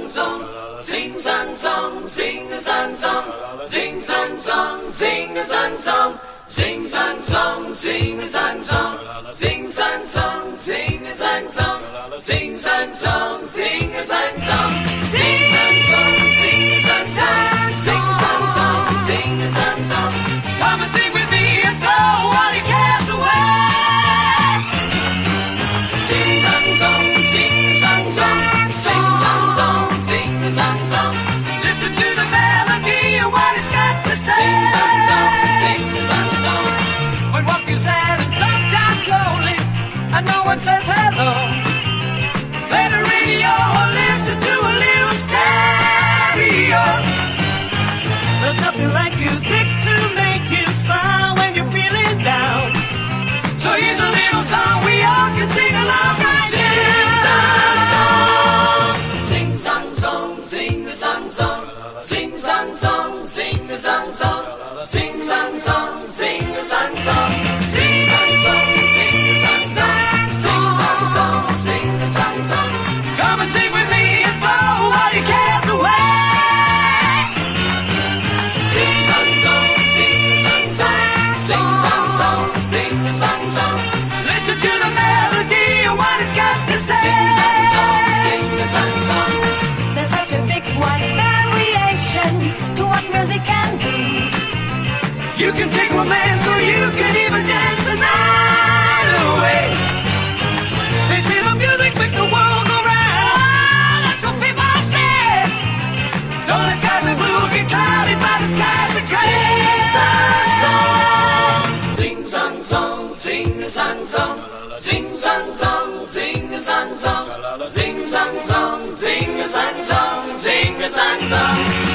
song, sing sun song, sing a sun song, sing sun song, sing a sun song, sing sun song, sing a sun song, sing sun song, sing a sun song, sing sun song, sing a sun song, sing sun song, sing a sun song, sing sun song, sing a sun song. Come and sing with me and throw all your cares away. Sing sun song, sing a sun song, sing sun song, sing a sun song. Listen to the melody and what it's got to say. Sing sun song, sing a sun song. When one feels sad and sometimes lonely and no one says hello, play the radio or listen to a little stereo. There's nothing like music to make you smile when you're feeling down. So here's a little song we all can sing along right now. Sing sun song, sing a sun song, sing sun song, sing a sun song, sing sun song, sing a sun song, sing sun song, sing a sun song, sing sun song, sing a sun song. Come and sing with me and throw all your cares away. Sing sun song, sing a sun song, sing sun song, sing a sun song. Listen to the melody and what it's got to say. Sing sun song, sing a sun song. There's such a big wide variation to what music can do. You can take romance or you can even dance the night away. They say the music makes the world go round. That's what people say. Don't let skies are blue get clouded by the skies of gray. Sing sun song, sing a sun song, sing sun song, sing a sun song, sing sun song, sing a sun song, sing a sun song.